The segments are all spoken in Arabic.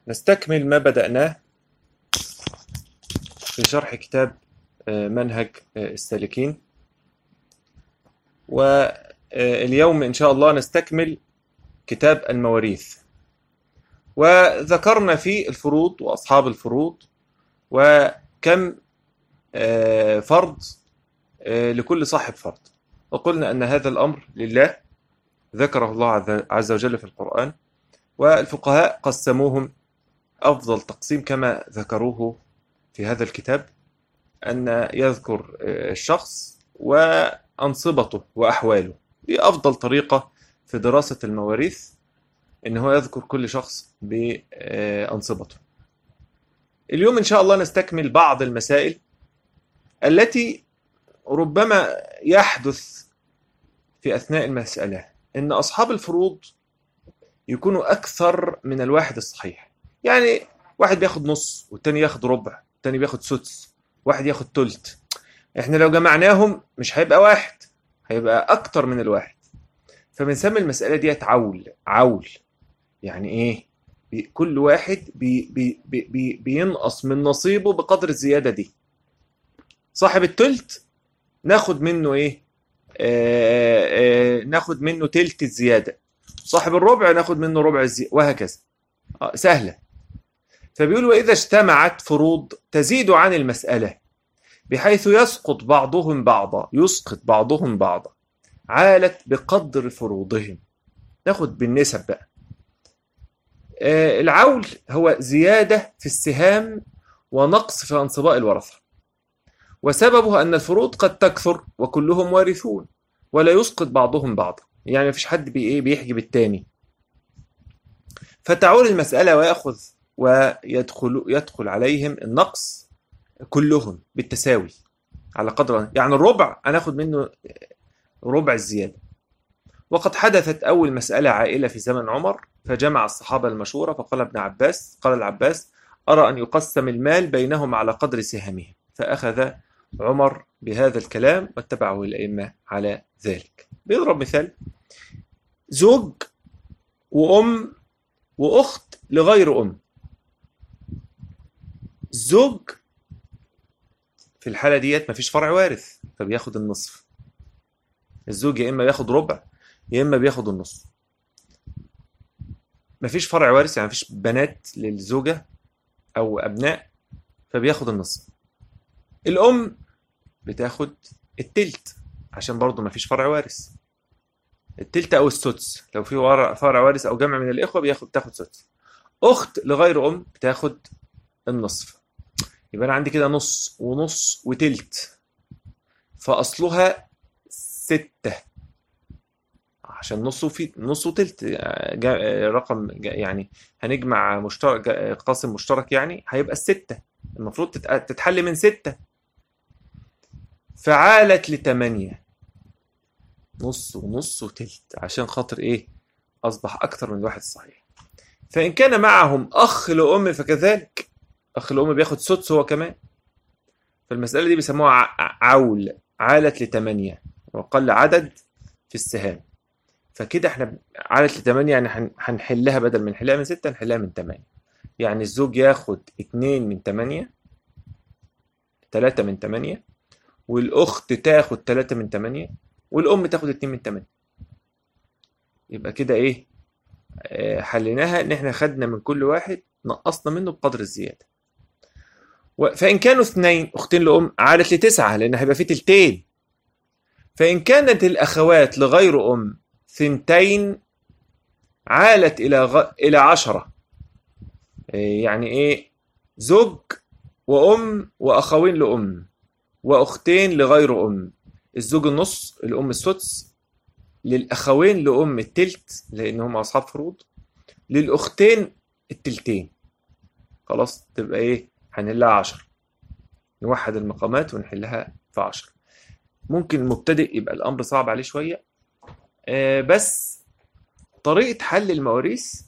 نستكمل ما بدأناه في شرح كتاب منهج السالكين. واليوم إن شاء الله نستكمل كتاب المواريث، وذكرنا في الفروض وأصحاب الفروض وكم فرض لكل صاحب فرض، وقلنا أن هذا الأمر لله ذكره الله عز وجل في القرآن، والفقهاء قسموهم أفضل تقسيم كما ذكروه في هذا الكتاب، أن يذكر الشخص وأنصبته وأحواله. دي أفضل طريقة في دراسة المواريث، إن هو يذكر كل شخص بأنصبته. اليوم إن شاء الله نستكمل بعض المسائل التي ربما يحدث في أثناء المسألة إن أصحاب الفروض يكونوا أكثر من الواحد الصحيح. يعني واحد بياخد نص، والتاني ياخد ربع، والتاني بياخد سدس، واحد ياخد تلت. احنا لو جمعناهم مش هيبقى واحد، هيبقى أكتر من الواحد. فبنسمي المسألة دي عول. يعني إيه؟ كل واحد بينقص من نصيبه بقدر الزيادة دي. صاحب التلت ناخد منه إيه؟ ناخد منه تلت الزيادة. صاحب الربع ناخد منه ربع الزيادة، وهكذا. سهلة. فبيقول: وإذا اجتمعت فروض تزيد عن المسألة بحيث يسقط بعضهم بعضا عالت بقدر فروضهم. ناخد بالنسب بقى. العول هو زيادة في السهام ونقص في أنصباء الورثة، وسببه أن الفروض قد تكثر وكلهم وارثون ولا يسقط بعضهم بعضا. يعني مفيش حد بيحجب التاني، فتعول المسألة ويدخل عليهم النقص كلهم بالتساوي على قدر. يعني الربع أنا أخذ منه ربع الزيادة. وقد حدثت أول مسألة عائلة في زمن عمر، فجمع الصحابة المشورة فقال قال العباس: أرى أن يقسم المال بينهم على قدر سهامهم. فأخذ عمر بهذا الكلام واتبعه الأئمة على ذلك. بيضرب مثال: زوج وأم وأخت لغير أم. الزوج في الحالة ديت مفيش فرع وارث، فبياخد النصف. الزوج يا إما بياخد ربع يا إما بياخد النصف. مفيش فرع وارث، يعني مفيش بنات للزوجة أو أبناء، فبياخد النصف. الأم بتاخد التلت عشان برضه مفيش فرع وارث. التلت أو السدس، لو في فرع وارث أو جمع من الإخوة بتاخد سدس. أخت لغير أم بتاخد النصف. يبقى أنا عندي كده نص ونص وتلت، فأصلها 6، عشان نص وتلت رقم، يعني هنجمع مشترك قاسم مشترك، يعني هيبقى 6. المفروض تتحل من 6، فعالت ل8، نص ونص وتلت، عشان خاطر إيه؟ أصبح أكثر من واحد صحيح. فإن كان معهم أخ لأم فكذلك، أخ الأم بياخد سدس هو كمان. فالمسألة دي بيسموها عول، عالت ل8 وقل عدد في السهام. فكده احنا عالت ل8، يعني هنحلها بدل من نحلها من 6 نحلها من 8. يعني الزوج ياخد 2 من 8، 3 من 8، والأخت تاخد 3 من 8، والأم تاخد 2 من 8. يبقى كده ايه؟ حليناها ان احنا خدنا من كل واحد نقصنا منه بقدر الزيادة. فإن كانوا 2 أختين لأم عادت ل9، لأن هيبقى في تلتين. فإن كانت الأخوات لغير أم 2 عالت إلى 10. يعني إيه؟ زوج وأم وأخوين لأم وأختين لغير أم. الزوج النص، الأم السدس، للأخوين لأم التلت لأنهم أصحاب فروض، للأختين التلتين. خلاص تبقى إيه؟ هنحلها 10. نوحد المقامات ونحلها في 10. ممكن المبتدئ يبقى الأمر صعب عليه شوية، بس طريقة حل المواريث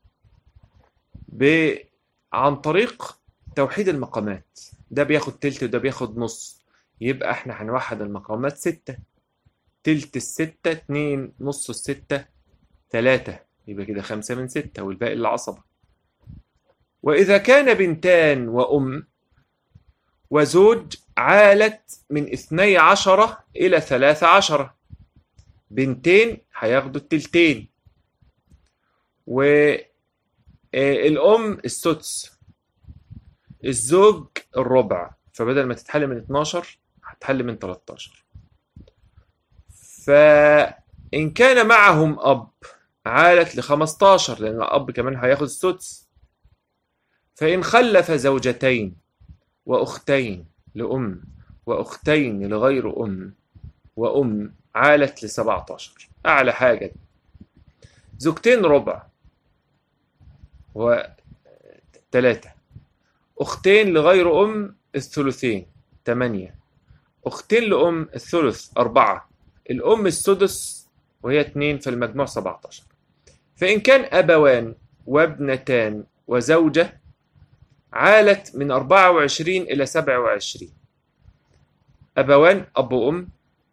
عن طريق توحيد المقامات. ده بياخد تلت وده بياخد نص، يبقى احنا هنوحد المقامات 6. تلت 6 2، نص 6 3، يبقى كده 5 من 6 والباقي العصبة. وإذا كان بنتان وأم وزوج عالت من 12 إلى 13. بنتين هياخدوا التلتين، والأم السدس، الزوج الربع، فبدل ما تتحل من 12 هتحل من 13. فإن كان معهم أب عالت ل15، لأن الأب كمان هياخد السدس. فإن خلف زوجتين وأختين لأم وأختين لغير أم وأم عالت ل17، أعلى حاجة دي. زوجتين ربع و3، أختين لغير أم الثلثين 8، أختين لأم الثلث 4، الأم السدس وهي 2، فالمجموع 17. فإن كان أبوان وابنتان وزوجة عالت من 24 إلى 27. أبوان أب وأم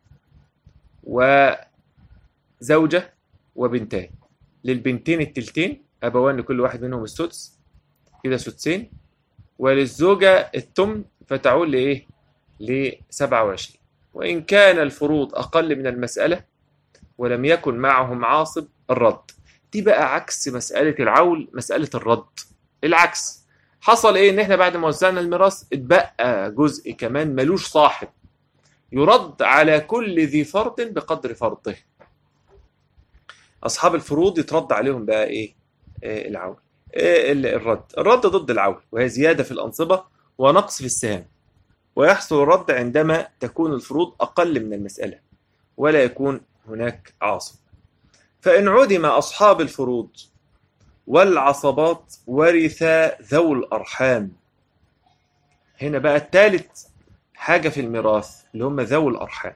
وزوجة وبنتان، للبنتين التلتين، أبوان لكل واحد منهم السدس كده سدسين، وللزوجة التمن فتعود لإيه؟ ل27. وإن كان الفروض أقل من المسألة ولم يكن معهم عاصب الرد. دي بقى عكس مسألة العول، مسألة الرد العكس. حصل إيه؟ إن إحنا بعد ما وزعنا الميراث اتبقى جزء كمان ملوش صاحب، يرد على كل ذي فرض بقدر فرضه. أصحاب الفروض يترد عليهم بقى إيه؟ العول. الرد ضد العول، وهي زيادة في الأنصبة ونقص في السهام. ويحصل الرد عندما تكون الفروض أقل من المسألة ولا يكون هناك عاصب. فإن عدم أصحاب الفروض والعصبات ورثا ذو الأرحام. هنا بقى الثالث حاجة في الميراث اللي هم ذو الأرحام.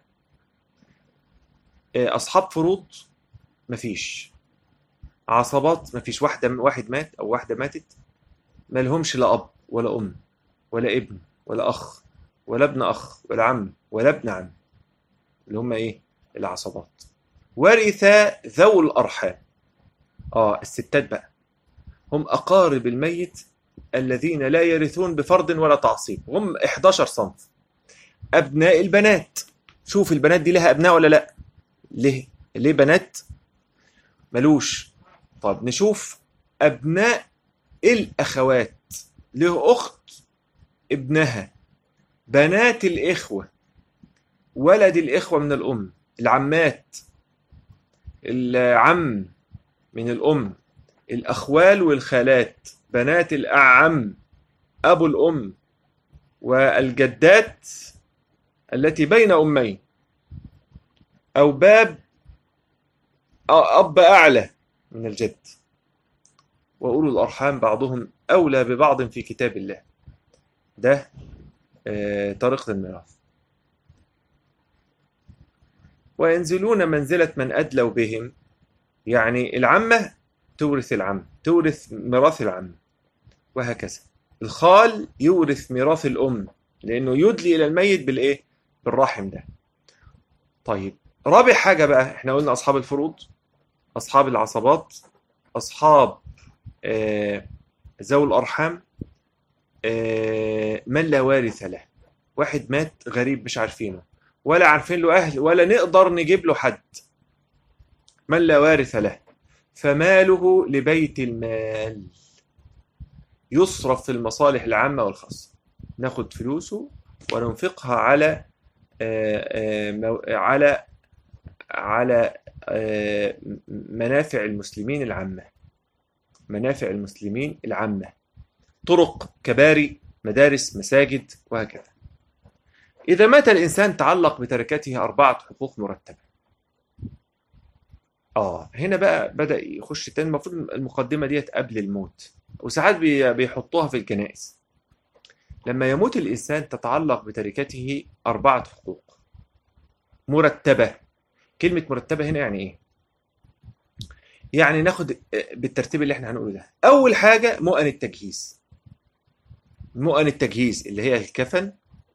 أصحاب فروض مفيش، عصبات مفيش، واحد مات أو واحدة ماتت، ما لهمش لا أب ولا أم ولا ابن ولا أخ ولا ابن أخ ولا عم ولا ابن عم، اللي هم إيه؟ العصبات. ورثا ذو الأرحام، الستات بقى، هم أقارب الميت الذين لا يرثون بفرض ولا تعصيب، هم 11 صنف. أبناء البنات، شوف البنات دي لها أبناء ولا لأ؟ ليه بنات؟ ملوش. طب نشوف أبناء الأخوات، له أخت ابنها، بنات الإخوة، ولد الإخوة من الأم، العمات، العم من الأم، الأخوال والخالات، بنات الأعم، أبو الأم، والجدات التي بين أمين، أو أب أعلى من الجد. وأولو الأرحام بعضهم أولى ببعض في كتاب الله. ده طريقة الميراث. وينزلون منزلة من أدلوا بهم، يعني العمة تورث العم، تورث ميراث العم، وهكذا. الخال يورث ميراث الأم لأنه يدلي إلى الميت بالإيه؟ بالرحم ده. طيب رابع حاجة بقى، احنا قلنا أصحاب الفروض، أصحاب العصبات، أصحاب ذوي الأرحام، من لا وارث له، واحد مات غريب مش عارفينه ولا عارفين له أهل ولا نقدر نجيب له حد، من لا وارث له، فماله لبيت المال، يصرف في المصالح العامة والخاصة، ناخد فلوسه وننفقها على منافع المسلمين العامة، منافع المسلمين العامة، طرق، كباري، مدارس، مساجد، وهكذا. إذا مات الإنسان تعلق بتركته 4 حقوق مرتبة. هنا بقى بدأ يخش تاني. المفروض المقدمة ديت قبل الموت، وساعات بيحطوها في الكنائس. لما يموت الإنسان تتعلق بتركته 4 حقوق مرتبة. كلمة مرتبة هنا يعني إيه؟ يعني ناخد بالترتيب اللي احنا هنقوله ده. أول حاجة مؤن التجهيز، مؤن التجهيز اللي هي الكفن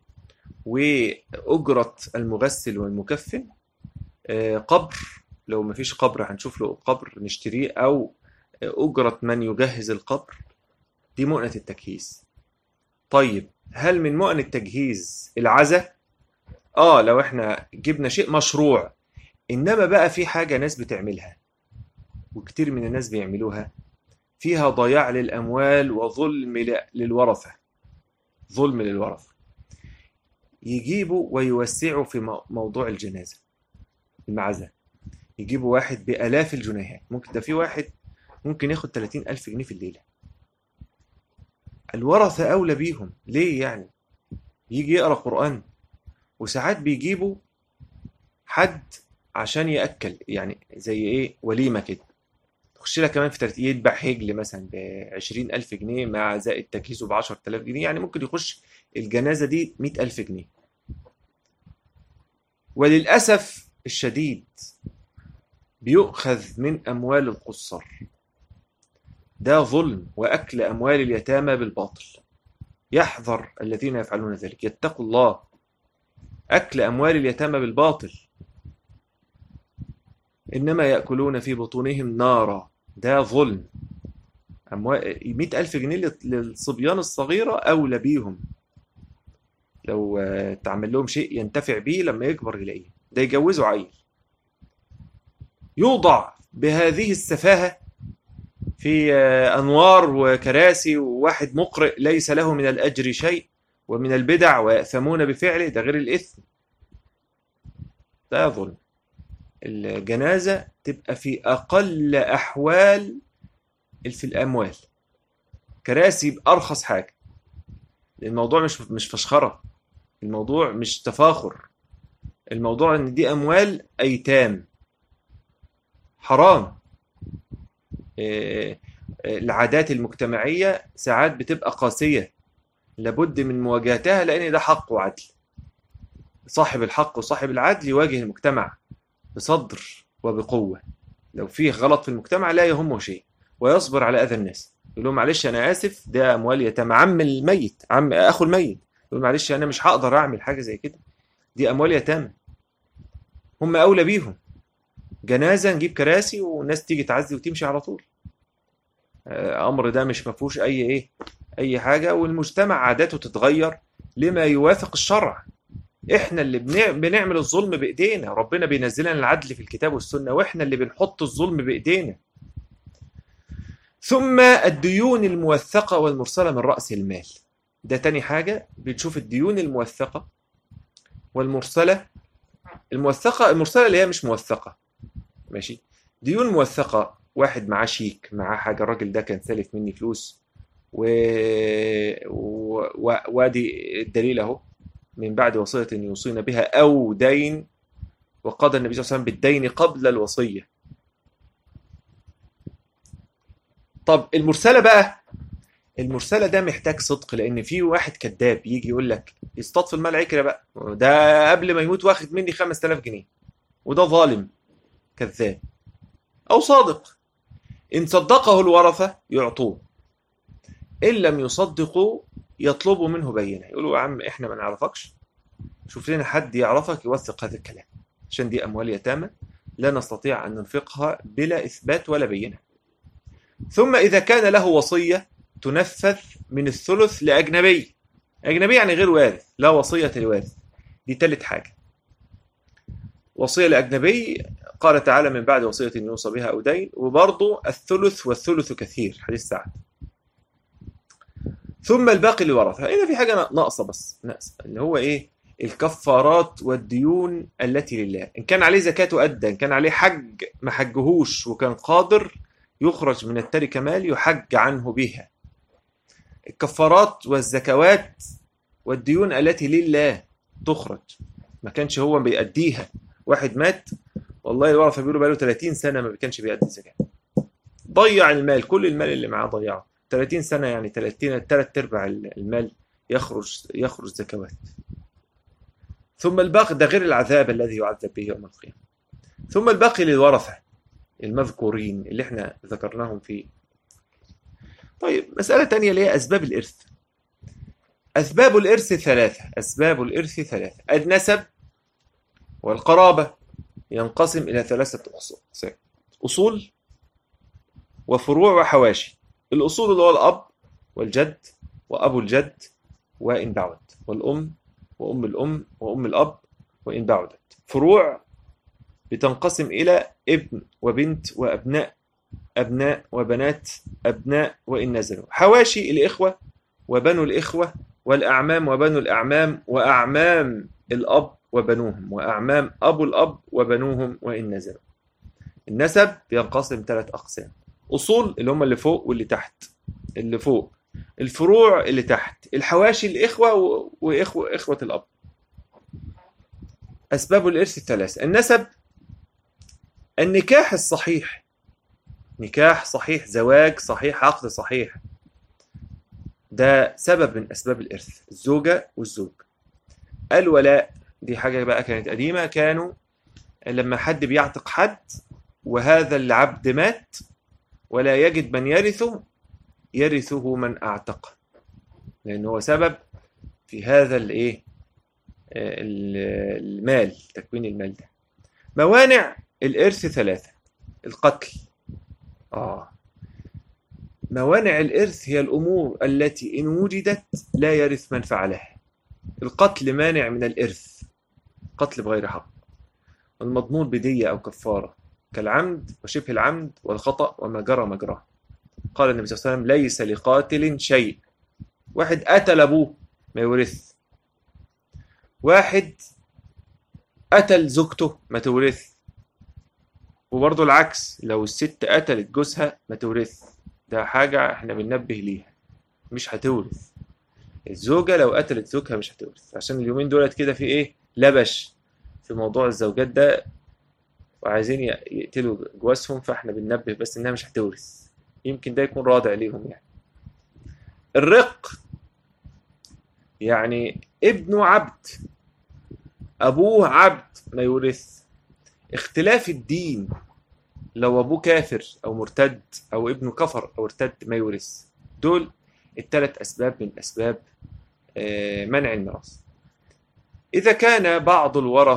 وأجرة المغسل والمكفن، قبر لو مفيش قبر هنشوف له قبر نشتريه، أو أجرة من يجهز القبر، دي مؤنة التجهيز. طيب هل من مؤن التجهيز العزا؟ لو احنا جبنا شيء مشروع. انما بقى في حاجة ناس بتعملها وكتير من الناس بيعملوها، فيها ضياع للأموال وظلم للورثة. ظلم للورثة. يجيبوا ويوسعوا في موضوع الجنازة، المعزة. يجيبوا واحد بآلاف الجنيهات، ممكن ده في واحد ممكن ياخد 30,000 جنيه في الليلة. الورثة أولى بيهم. ليه يعني؟ يجي يقرأ قرآن، وساعات بيجيبوا حد عشان يأكل، يعني زي إيه، وليمة كده. تخش لها كمان في يذبح هجل مثلا ب20,000 جنيه مع زائد تجهيزه ب10,000 جنيه، يعني ممكن يخش الجنازة دي 100,000 جنيه. وللأسف الشديد بيؤخذ من أموال القصر. ده ظلم وأكل أموال اليتامى بالباطل. يحذر الذين يفعلون ذلك، يتقوا الله. أكل أموال اليتامى بالباطل، إنما يأكلون في بطونهم نارا. ده ظلم. 100,000 جنيه للصبيان الصغيرة أولى بيهم. لو تعمل لهم شيء ينتفع به لما يكبر يلاقيه، ده يجوزوا عيل. يوضع بهذه السفاهة في أنوار وكراسي، وواحد مقرئ ليس له من الأجر شيء، ومن البدع ويأثمون بفعله، ده غير الإثم. ده ظلم. الجنازة تبقى في أقل أحوال في الأموال، كراسي بأرخص حاجة. الموضوع مش فشخرة، الموضوع مش تفاخر، الموضوع إن دي أموال أيتام. حرام. العادات المجتمعية ساعات بتبقى قاسية، لابد من مواجهتها، لأن ده حق وعدل. صاحب الحق وصاحب العدل يواجه المجتمع بصدر وبقوة. لو فيه غلط في المجتمع لا يهمه شيء، ويصبر على أذى الناس. يقول لهم معلش أنا آسف، ده أموال يتامى، عم الميت، عم أخو الميت. يقول معلش أنا مش هقدر أعمل حاجة زي كده، دي أموال يتامى، هم أولى بيهم. جنازة نجيب كراسي والناس تيجي تعزي وتمشي على طول. أمر ده مش مفهوش أي حاجة. والمجتمع عاداته تتغير لما يوافق الشرع. احنا اللي بنعمل الظلم بايدينا. ربنا بينزل لنا العدل في الكتاب والسنة، واحنا اللي بنحط الظلم بايدينا. ثم الديون الموثقة والمرسلة من رأس المال. ده تاني حاجة. بنشوف الديون الموثقة والمرسلة. المرسلة اللي هي مش موثقة، ماشي. ديون موثقة، واحد معاه شيك، معاه حاجة، الراجل ده كان سالف مني فلوس وادي الدليل اهو، من بعد وصية يوصين بها أو دين، وقضى النبي صلى الله عليه وسلم بالدين قبل الوصية. طب المرسلة بقى، المرسلة ده محتاج صدق، لأن في واحد كذاب يجي يقول لك يصطاد في المال عكرة بقى، ده قبل ما يموت واخد مني 5,000 جنيه، وده ظالم كذاب. أو صادق، إن صدقه الورثة يعطوه، إن لم يصدقوا يطلبوا منه بينة. يقولوا يا عم إحنا ما نعرفكش، شوف لنا حد يعرفك يوثق هذا الكلام، عشان دي أموال يتامى لا نستطيع أن ننفقها بلا إثبات ولا بينة. ثم إذا كان له وصية تنفذ من الثلث لأجنبي. أجنبي يعني غير وارث، لا وصية لوارث. دي تالت حاجة. وصية لأجنبي، قال تعالى من بعد وصية يوصى بها أو دين، وبرضه الثلث والثلث كثير، حديث سعد. ثم الباقي للورثة. هنا في حاجة ناقصة، بس ناقصة اللي هو إيه؟ الكفارات والديون التي لله. إن كان عليه زكاة أدى، إن كان عليه حج ما حجهوش وكان قادر، يخرج من التركة مال يحج عنه بها. الكفارات والزكوات والديون التي لله تخرج، ما كانش هو بيأديها. واحد مات والله الورثة بيقولوا بقاله 30 سنة ما كانش بيأدي الزكاة، ضيع المال، كل المال اللي معاه ضيعه. 30 سنة يعني 3/4 المال يخرج زكوات. ثم الباقي ده غير العذاب الذي يعذب به يوم القيامة. ثم الباقي للورثة المذكورين اللي احنا ذكرناهم فيه. طيب مسألة تانية اللي هي أسباب الإرث. أسباب الإرث ثلاثة. أسباب الإرث ثلاثة. النسب والقرابة ينقسم إلى 3 أقسام: أصول وفروع وحواشي. الأصول اللي هو الأب والجد وأبو الجد وإن بعد، والأم وأم الأم وأم الأب وإن بعدت. فروع بتنقسم إلى ابن وبنت وأبناء، أبناء وبنات، أبناء وإن نزلوا. حواشي الإخوة وبنو الإخوة، والأعمام وبنو الأعمام، وأعمام الأب وبنوهم، وأعمام أبو الأب وبنوهم وإن نزلوا. النسب بينقسم 3 أقسام: أصول اللي هم اللي فوق واللي تحت، اللي فوق الفروع اللي تحت، الحواشي الإخوة وإخوة الأب. أسباب الإرث 3: النسب، النكاح الصحيح، نكاح صحيح، زواج صحيح، عقد صحيح، ده سبب من أسباب الإرث، الزوجة والزوج. الولاء دي حاجة بقى كانت قديمة، كانوا لما حد بيعتق حد وهذا العبد مات ولا يجد من يرثه من أعتقه، لأنه هو سبب في هذا المال، تكوين المال ده. موانع الإرث 3: القتل. موانع الإرث هي الأمور التي إن وجدت لا يرث من فعلها. القتل مانع من الإرث، قتل بغير حق. المضمون بدية أو كفارة، كالعمد وشبه العمد والخطأ وما جرى مجراه. قال النبي صلى الله عليه وسلم: ليس لقاتل شيء. واحد قتل أبوه ما يورث، واحد قتل زوجته ما تورث، وبرضه العكس، لو الست قتلت جوزها ما تورث. ده حاجة احنا بننبه ليها، مش هتورث. الزوجة لو قتلت زوجها مش هتورث، عشان اليومين دولت كده في لبش في موضوع الزوجات ده، وعايزين يقتلوا جوازهم، فاحنا بننبه بس انها مش هتورث، يمكن ده يكون رادع ليهم يعني. الرق يعني ابنه عبد، ابوه عبد ما يورث. اختلاف الدين، لو ابوه كافر او مرتد او ابنه كفر او ارتد ما يورث. دول ال3 اسباب من اسباب منع الميراث. اذا كان بعض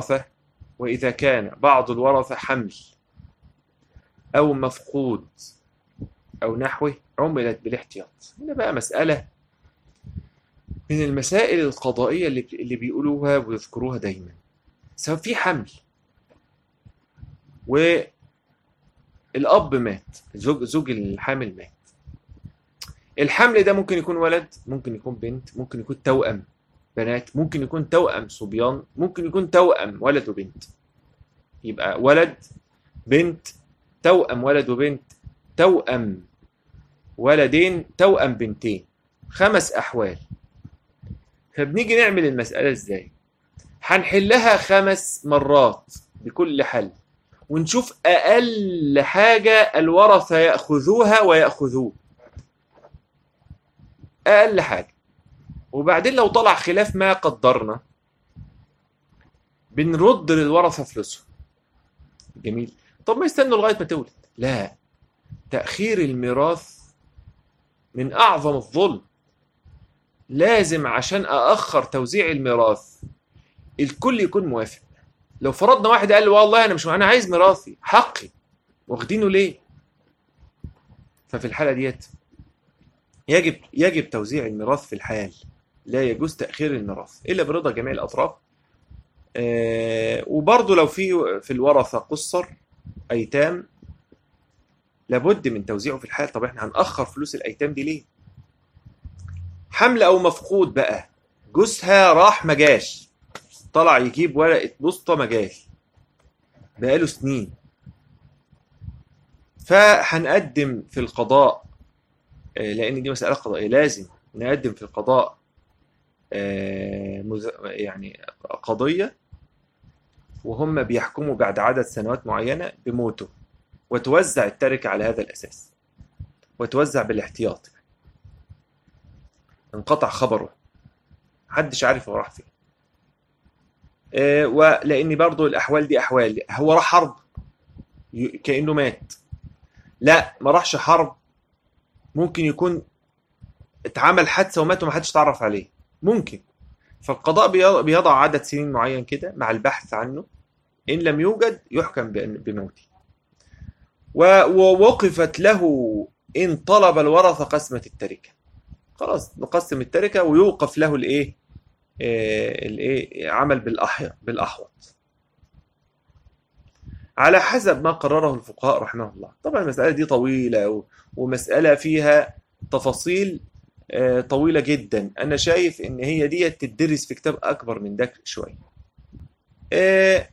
الورثة حمل او مفقود او نحوه عملت بالاحتياط. هنا بقى مسألة من المسائل القضائية اللي بيقولوها ويذكروها دايما. سواء في حمل والأب مات، زوج الحامل مات، الحمل ده ممكن يكون ولد، ممكن يكون بنت، ممكن يكون توأم بنات، ممكن يكون توأم صبيان، ممكن يكون توأم ولد وبنت. يبقى ولد بنت، توأم ولد وبنت، توأم ولدين، توأم بنتين، 5 أحوال. فبنيجي نعمل المسألة ازاي؟ هنحلها 5 مرات بكل حل، ونشوف أقل حاجة الورثة يأخذوها ويأخذوه، أقل حاجة. وبعدين لو طلع خلاف ما قدرنا بنرد للورثة فلوسهم. جميل. طب ما يستنوا لغاية ما تولد؟ لا، تأخير الميراث من أعظم الظلم. لازم عشان أأخر توزيع الميراث الكل يكون موافق. لو فرضنا واحد قال والله أنا عايز ميراثي حقي، واخدينه ليه؟ ففي الحالة ديت يجب توزيع الميراث في الحال، لا يجوز تأخير الميراث إلا برضا جميع الأطراف. وبرضه لو في الورثة قصر أيتام لابد من توزيعه في الحال. طب احنا هنأخر فلوس الأيتام دي ليه؟ حمل أو مفقود بقى، جوزها راح ما جاش، طلع يجيب ورقة بوسطة ما جاش بقاله سنين، فهنقدم في القضاء، لأن دي مسألة قضائية، لازم نقدم في القضاء يعني قضية، وهم بيحكموا بعد عدد سنوات معينة بموته، وتوزع التركة على هذا الأساس، وتوزع بالاحتياط، انقطع خبره، محدش عارف هو راح فين. ولأن برضو الأحوال دي أحوال، هو راح حرب كأنه مات، لا ما راحش حرب، ممكن يكون اتعمل حادثة ومات ومحدش تعرف عليه، ممكن. فالقضاء بيضع عدد سنين معين كده مع البحث عنه، إن لم يوجد يحكم بموته. ووقفت له إن طلب الورثة قسمة التركة، خلاص نقسم التركة ويوقف له الايه، الايه، عمل بالاحوط على حسب ما قرره الفقهاء رحمه الله. طبعا المسألة دي طويلة ومسألة فيها تفاصيل طويلة جدا. أنا شايف إن هي دي تدرس في كتاب أكبر من ده شوية. آه،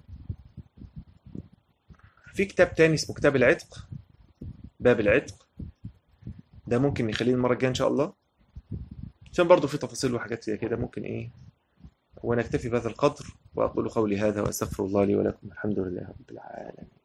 في كتاب تاني اسمه كتاب العتق، باب العتق، ده ممكن نخليه المرة الجاية إن شاء الله، عشان برضه في تفاصيل وحاجات زي كده ممكن إيه. ونكتفي بهذا القدر، وأقول قولي هذا وأستغفر الله لي ولكم، الحمد لله رب العالمين.